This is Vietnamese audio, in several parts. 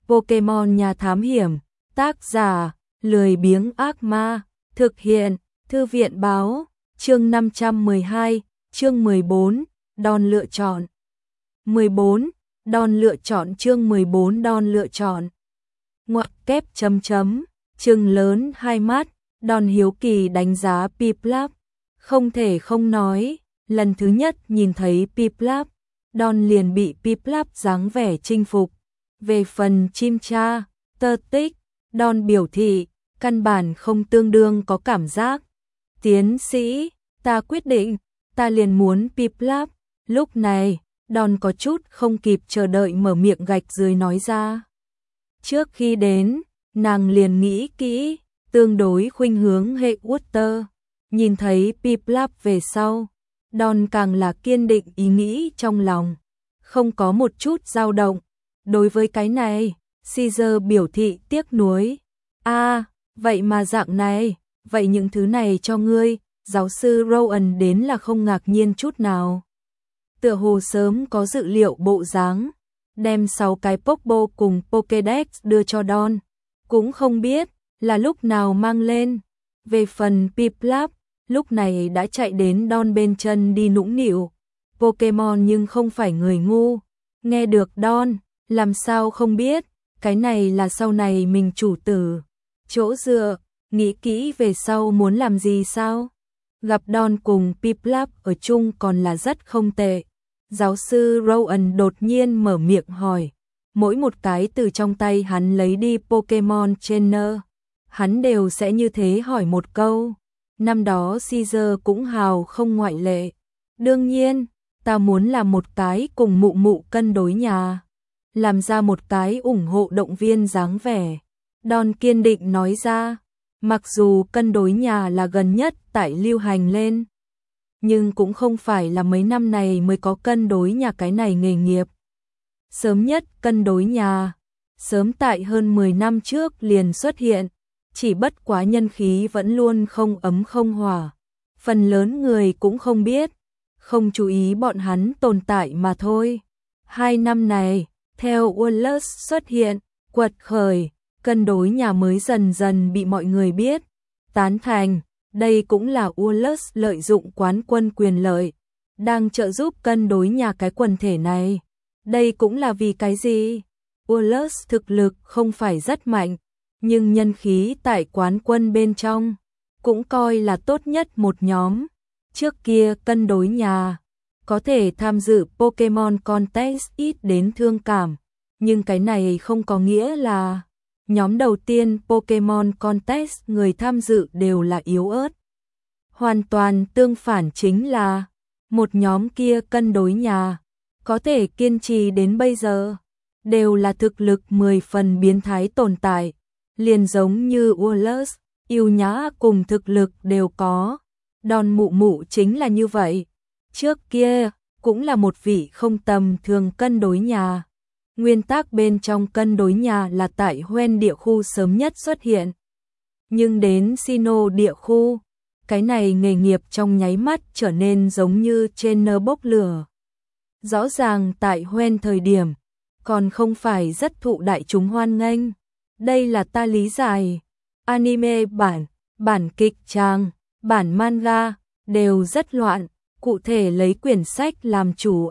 Pokemon Nhà Thám Hiểm, tác giả, lười biếng ác ma, thực hiện, Thư viện báo, chương 512, chương 14, đòn lựa chọn. 14, đòn lựa chọn chương 14 đòn lựa chọn. Ngoặc kép chấm chấm, trừng lớn hai mắt, đòn hiếu kỳ đánh giá Piplup. Không thể không nói, lần thứ nhất nhìn thấy Piplup, đòn liền bị Piplup dáng vẻ chinh phục. Về phần Chimcha, tơ tích, đòn biểu thị, căn bản không tương đương có cảm giác. Tiến sĩ, ta quyết định, ta liền muốn Piplup. Lúc này, đòn có chút không kịp chờ đợi mở miệng gạch dưới nói ra. Trước khi đến, nàng liền nghĩ kỹ, tương đối khuynh hướng hệ Water. Nhìn thấy Piplup về sau, đòn càng là kiên định ý nghĩ trong lòng, không có một chút dao động. Đối với cái này, Caesar biểu thị tiếc nuối. Vậy mà dạng này, vậy những thứ này cho ngươi, giáo sư Rowan đến là không ngạc nhiên chút nào. Tựa hồ sớm có dự liệu bộ dáng, đem 6 cái Pokeball cùng Pokédex đưa cho Don, cũng không biết là lúc nào mang lên. Về phần Piplup, lúc này đã chạy đến Don bên chân đi nũng nịu. Pokemon nhưng không phải người ngu, nghe được Don, làm sao không biết, cái này là sau này mình chủ tử. Chỗ dựa, nghĩ kỹ về sau muốn làm gì sao? Gặp Don cùng Piplup ở chung còn là rất không tệ. Giáo sư Rowan đột nhiên mở miệng hỏi. Mỗi một cái từ trong tay hắn lấy đi Pokemon Trainer, hắn đều sẽ như thế hỏi một câu. Năm đó Caesar cũng hào không ngoại lệ. Đương nhiên, ta muốn làm một cái cùng mụ mụ cân đối nhà. Làm ra một cái ủng hộ động viên dáng vẻ. Don kiên định nói ra, mặc dù cân đối nhà là gần nhất tại lưu hành lên, nhưng cũng không phải là mấy năm này mới có cân đối nhà cái này nghề nghiệp. Sớm nhất cân đối nhà, sớm tại hơn 10 năm trước liền xuất hiện, chỉ bất quá nhân khí vẫn luôn không ấm không hòa. Phần lớn người cũng không biết, không chú ý bọn hắn tồn tại mà thôi. 2 năm này, theo Wallace xuất hiện, quật khởi, cân đối nhà mới dần dần bị mọi người biết, tán thành. Đây cũng là Wallace lợi dụng quán quân quyền lợi, đang trợ giúp cân đối nhà cái quần thể này. Đây cũng là vì cái gì? Wallace thực lực không phải rất mạnh, nhưng nhân khí tại quán quân bên trong cũng coi là tốt nhất một nhóm. Trước kia cân đối nhà có thể tham dự Pokemon Contest ít đến thương cảm, nhưng cái này không có nghĩa là nhóm đầu tiên Pokemon Contest người tham dự đều là yếu ớt. Hoàn toàn tương phản chính là một nhóm kia cân đối nhà có thể kiên trì đến bây giờ đều là thực lực 10 phần biến thái tồn tại, liền giống như Wallace, yêu nhã cùng thực lực đều có. Don mụ mụ chính là như vậy, trước kia cũng là một vị không tầm thường cân đối nhà. Nguyên tắc bên trong cân đối nhà là tại Hoenn địa khu sớm nhất xuất hiện. Nhưng đến Sinnoh địa khu, cái này nghề nghiệp trong nháy mắt trở nên giống như trainer bốc lửa. Rõ ràng tại Hoenn thời điểm, còn không phải rất thụ đại chúng hoan nghênh. Đây là ta lý giải. Anime bản kịch trang, bản manga, đều rất loạn. Cụ thể lấy quyển sách làm chủ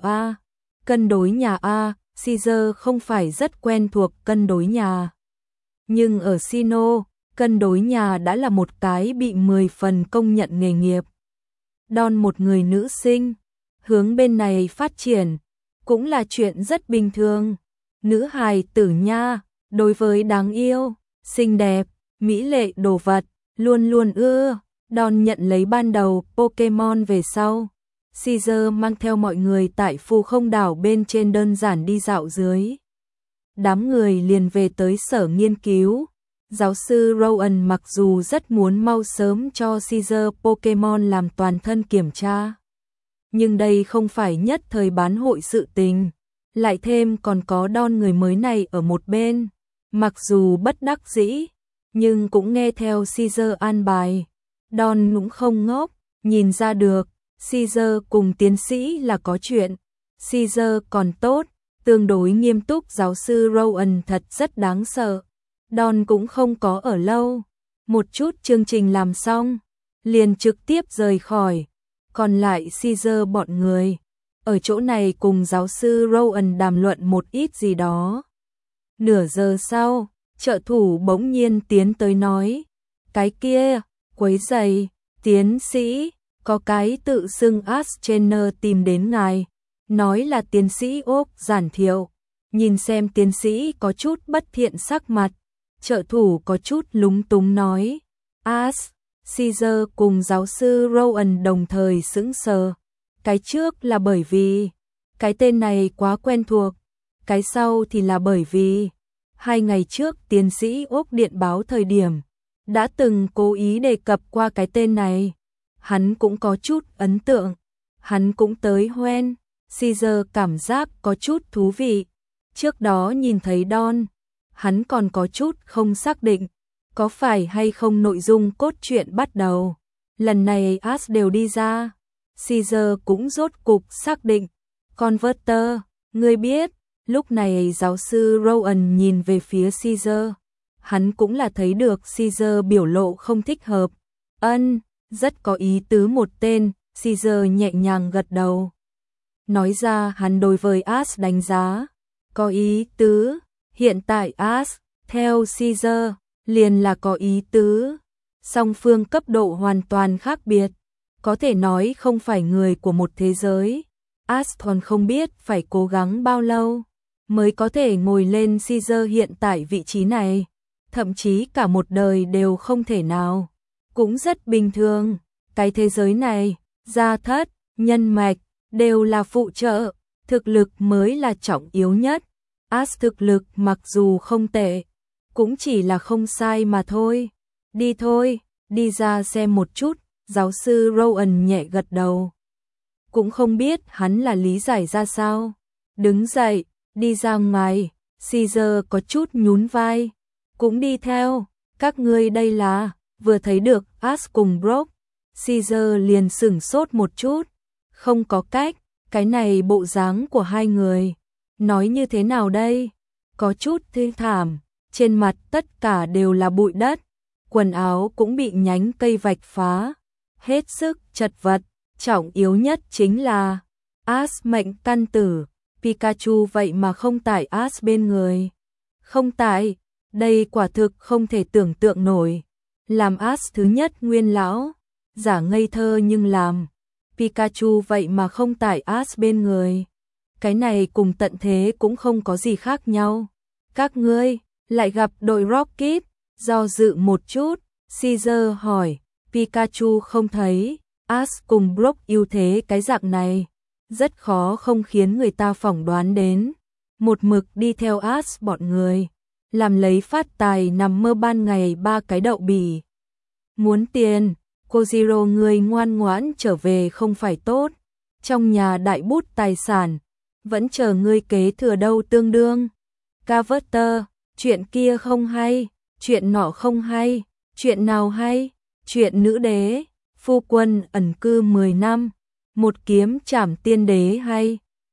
cân đối nhà Caesar không phải rất quen thuộc cân đối nhà. Nhưng ở Sinnoh, cân đối nhà đã là một cái bị 10 phần công nhận nghề nghiệp. Don một người nữ sinh, hướng bên này phát triển, cũng là chuyện rất bình thường. Nữ hài tử nha, đối với đáng yêu, xinh đẹp, mỹ lệ đồ vật, luôn luôn ưa. Don nhận lấy ban đầu Pokemon về sau, Caesar mang theo mọi người tại Phù Không đảo bên trên đơn giản đi dạo dưới. Đám người liền về tới sở nghiên cứu. Giáo sư Rowan mặc dù rất muốn mau sớm cho Caesar Pokemon làm toàn thân kiểm tra, nhưng đây không phải nhất thời bán hội sự tình. Lại thêm còn có Don người mới này ở một bên, mặc dù bất đắc dĩ, nhưng cũng nghe theo Caesar an bài. Don cũng không ngốc, nhìn ra được Caesar cùng tiến sĩ là có chuyện. Caesar còn tốt, tương đối nghiêm túc giáo sư Rowan thật rất đáng sợ. Don cũng không có ở lâu, một chút chương trình làm xong, liền trực tiếp rời khỏi, còn lại Caesar bọn người ở chỗ này cùng giáo sư Rowan đàm luận một ít gì đó. Nửa giờ sau, trợ thủ bỗng nhiên tiến tới nói, cái kia, quấy rầy, tiến sĩ, có cái tự xưng Astrainer tìm đến ngài, nói là tiến sĩ Úc Giản Thiệu, nhìn xem tiến sĩ có chút bất thiện sắc mặt, trợ thủ có chút lúng túng nói, Caesar cùng giáo sư Rowan đồng thời sững sờ, cái trước là bởi vì cái tên này quá quen thuộc, cái sau thì là bởi vì 2 ngày trước tiến sĩ Úc điện báo thời điểm đã từng cố ý đề cập qua cái tên này. Hắn cũng có chút ấn tượng, hắn cũng tới Hoen. Caesar cảm giác có chút thú vị. Trước đó nhìn thấy Don, hắn còn có chút không xác định, có phải hay không nội dung cốt truyện bắt đầu. Lần này As đều đi ra, Caesar cũng rốt cục xác định. Converter, ngươi biết, lúc này giáo sư Rowan nhìn về phía Caesar. Hắn cũng là thấy được Caesar biểu lộ không thích hợp. Rất có ý tứ một tên, Caesar nhẹ nhàng gật đầu. Nói ra hắn đối với As đánh giá, có ý tứ, hiện tại As, theo Caesar, liền là có ý tứ. Song phương cấp độ hoàn toàn khác biệt, có thể nói không phải người của một thế giới. As còn không biết phải cố gắng bao lâu mới có thể ngồi lên Caesar hiện tại vị trí này, thậm chí cả một đời đều không thể nào. Cũng rất bình thường, cái thế giới này, gia thất, nhân mạch, đều là phụ trợ, thực lực mới là trọng yếu nhất. As thực lực mặc dù không tệ, cũng chỉ là không sai mà thôi. Đi thôi, đi ra xem một chút, giáo sư Rowan nhẹ gật đầu. Cũng không biết hắn là lý giải ra sao. Đứng dậy, đi ra ngoài, Caesar có chút nhún vai, cũng đi theo, các ngươi đây là, vừa thấy được As cùng Brock, Caesar liền sửng sốt một chút, không có cách, cái này bộ dáng của hai người, nói như thế nào đây, có chút thê thảm, trên mặt tất cả đều là bụi đất, quần áo cũng bị nhánh cây vạch phá, hết sức chật vật, trọng yếu nhất chính là As mệnh căn tử, Pikachu vậy mà không tại As bên người, không tại, đây quả thực không thể tưởng tượng nổi. Làm As thứ nhất nguyên lão, giả ngây thơ nhưng làm Pikachu vậy mà không tại As bên người. Cái này cùng tận thế cũng không có gì khác nhau. Các ngươi lại gặp đội Rocket, do dự một chút, Caesar hỏi, Pikachu không thấy, As cùng Brock ưu thế cái dạng này, rất khó không khiến người ta phỏng đoán đến. Một mực đi theo As bọn người, làm lấy phát tài nằm mơ ban ngày 3 cái đậu bỉ. Muốn tiền, Kojiro người ngoan ngoãn trở về không phải tốt, trong nhà đại bút tài sản, vẫn chờ ngươi kế thừa đâu tương đương. Carver, chuyện kia không hay, chuyện nọ không hay, chuyện nào hay, chuyện nữ đế, phu quân ẩn cư 10 năm, một kiếm trảm tiên đế hay,